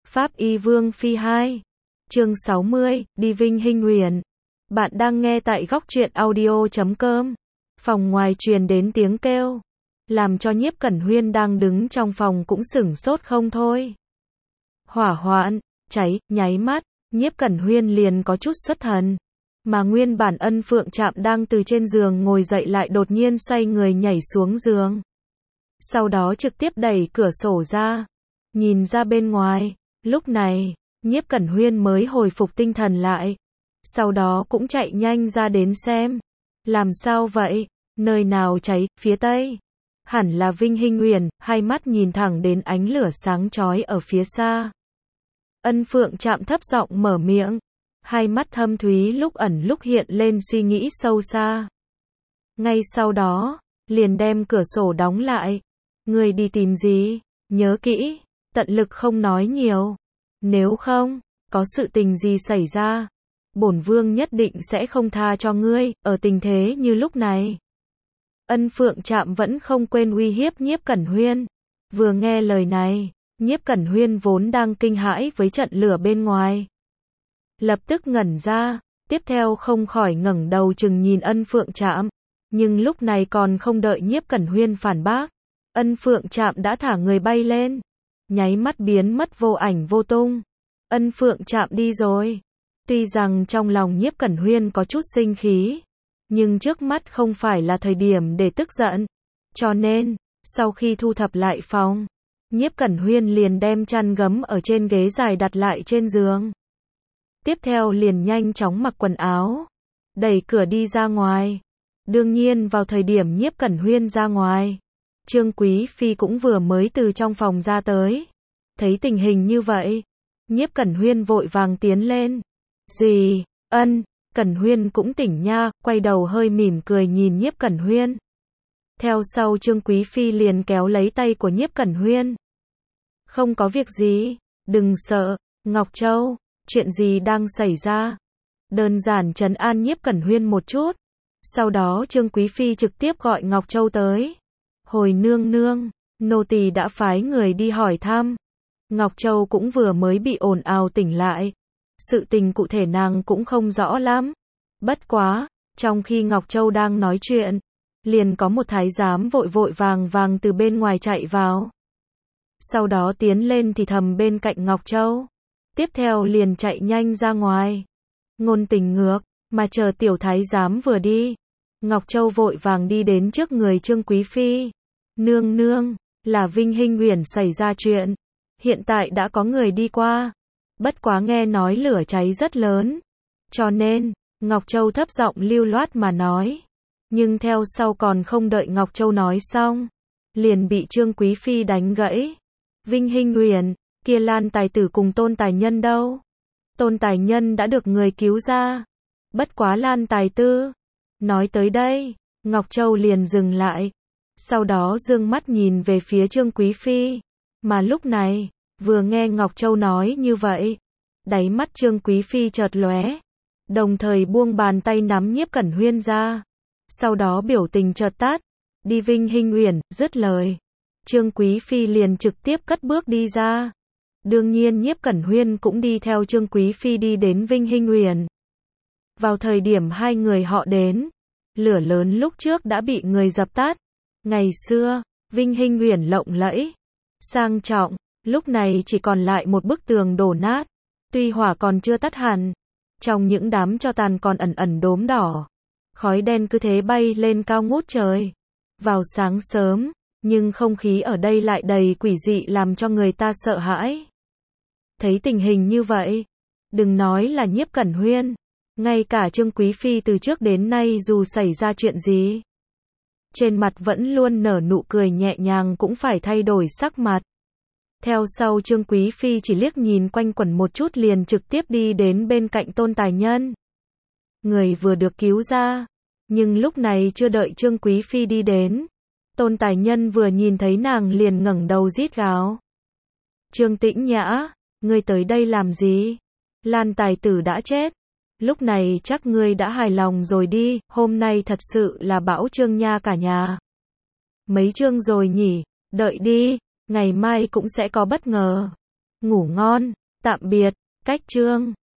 Pháp Y Vương Phi 2. Chương 60, đi Vinh Hinh Huyền. Bạn đang nghe tại góc truyện audio.com. Phòng ngoài truyền đến tiếng kêu, làm cho Nhiếp Cẩn Huyên đang đứng trong phòng cũng sửng sốt không thôi. Hỏa hoạn, cháy, nháy mắt, Nhiếp Cẩn Huyên liền có chút xuất thần. Mà nguyên bản Ân Phượng Trạm đang từ trên giường ngồi dậy lại đột nhiên xoay người nhảy xuống giường. Sau đó trực tiếp đẩy cửa sổ ra, nhìn ra bên ngoài. Lúc này, Nhiếp Cẩn Huyên mới hồi phục tinh thần lại. Sau đó cũng chạy nhanh ra đến xem. Làm sao vậy? Nơi nào cháy? Phía tây. Hẳn là Vinh Hinh Huyền, hai mắt nhìn thẳng đến ánh lửa sáng chói ở phía xa. Ân Phượng Trạm thấp giọng mở miệng. Hai mắt thâm thúy lúc ẩn lúc hiện lên suy nghĩ sâu xa. Ngay sau đó, liền đem cửa sổ đóng lại. Người đi tìm gì? Nhớ kỹ, tận lực không nói nhiều. Nếu không, có sự tình gì xảy ra, bổn vương nhất định sẽ không tha cho ngươi, ở tình thế như lúc này. Ân Phượng Trạm vẫn không quên uy hiếp Nhiếp Cẩn Huyên. Vừa nghe lời này, Nhiếp Cẩn Huyên vốn đang kinh hãi với trận lửa bên ngoài, lập tức ngẩn ra, tiếp theo không khỏi ngẩng đầu chừng nhìn Ân Phượng Trạm. Nhưng lúc này còn không đợi Nhiếp Cẩn Huyên phản bác, Ân Phượng Trạm đã thả người bay lên, nháy mắt biến mất vô ảnh vô tung. Ân Phượng Trạm đi rồi. Tuy rằng trong lòng Nhiếp Cẩn Huyên có chút sinh khí, nhưng trước mắt không phải là thời điểm để tức giận. Cho nên, sau khi thu thập lại phòng, Nhiếp Cẩn Huyên liền đem chăn gấm ở trên ghế dài đặt lại trên giường. Tiếp theo liền nhanh chóng mặc quần áo, đẩy cửa đi ra ngoài. Đương nhiên vào thời điểm Nhiếp Cẩn Huyên ra ngoài, Trương Quý Phi cũng vừa mới từ trong phòng ra tới. Thấy tình hình như vậy, Nhiếp Cẩn Huyên vội vàng tiến lên. Gì? Ân, Cẩn Huyên cũng tỉnh nha, quay đầu hơi mỉm cười nhìn Nhiếp Cẩn Huyên. Theo sau Trương Quý Phi liền kéo lấy tay của Nhiếp Cẩn Huyên. Không có việc gì, đừng sợ, Ngọc Châu, chuyện gì đang xảy ra? Đơn giản trấn an Nhiếp Cẩn Huyên một chút. Sau đó Trương Quý Phi trực tiếp gọi Ngọc Châu tới. Hồi nương nương, nô tỳ đã phái người đi hỏi thăm. Ngọc Châu cũng vừa mới bị ồn ào tỉnh lại. Sự tình cụ thể nàng cũng không rõ lắm. Bất quá, trong khi Ngọc Châu đang nói chuyện, liền có một thái giám vội vội vàng vàng từ bên ngoài chạy vào. Sau đó tiến lên thì thầm bên cạnh Ngọc Châu. Tiếp theo liền chạy nhanh ra ngoài. Ngôn Tình ngược, mà chờ tiểu thái giám vừa đi, Ngọc Châu vội vàng đi đến trước người Trương Quý Phi. Nương nương, là Vinh Hinh Huyền xảy ra chuyện. Hiện tại đã có người đi qua. Bất quá nghe nói lửa cháy rất lớn. Cho nên, Ngọc Châu thấp giọng lưu loát mà nói. Nhưng theo sau còn không đợi Ngọc Châu nói xong, liền bị Trương Quý Phi đánh gãy. Vinh Hinh Huyền, kia Lan Tài Tử cùng Tôn Tài Nhân đâu? Tôn Tài Nhân đã được người cứu ra. Bất quá Lan Tài Tư. Nói tới đây, Ngọc Châu liền dừng lại. Sau đó dương mắt nhìn về phía Trương Quý Phi. Mà lúc này, vừa nghe Ngọc Châu nói như vậy, đáy mắt Trương Quý Phi chợt lóe, đồng thời buông bàn tay nắm Nhiếp Cẩn Huyên ra. Sau đó biểu tình chợt tắt, đi Vinh Hinh Huyền, dứt lời. Trương Quý Phi liền trực tiếp cất bước đi ra. Đương nhiên Nhiếp Cẩn Huyên cũng đi theo Trương Quý Phi đi đến Vinh Hinh Huyền. Vào thời điểm hai người họ đến, lửa lớn lúc trước đã bị người dập tắt. Ngày xưa, Vinh Hinh Huyền lộng lẫy, sang trọng, lúc này chỉ còn lại một bức tường đổ nát. Tuy hỏa còn chưa tắt hẳn, trong những đám tro tàn còn ẩn ẩn đốm đỏ. Khói đen cứ thế bay lên cao ngút trời. Vào sáng sớm, nhưng không khí ở đây lại đầy quỷ dị làm cho người ta sợ hãi. Thấy tình hình như vậy, đừng nói là Nhiếp Cẩn Huyên, ngay cả Trương Quý Phi từ trước đến nay dù xảy ra chuyện gì, trên mặt vẫn luôn nở nụ cười nhẹ nhàng cũng phải thay đổi sắc mặt. Theo sau Trương Quý Phi chỉ liếc nhìn quanh quẩn một chút liền trực tiếp đi đến bên cạnh Tôn Tài Nhân. Người vừa được cứu ra, nhưng lúc này chưa đợi Trương Quý Phi đi đến, Tôn Tài Nhân vừa nhìn thấy nàng liền ngẩng đầu rít gào. Trương Tĩnh Nhã, ngươi tới đây làm gì? Lan Tài Tử đã chết. Lúc này chắc ngươi đã hài lòng rồi đi, hôm nay thật sự là bão trương nha cả nhà. Mấy chương rồi nhỉ, đợi đi, ngày mai cũng sẽ có bất ngờ. Ngủ ngon. Tạm biệt. Cách chương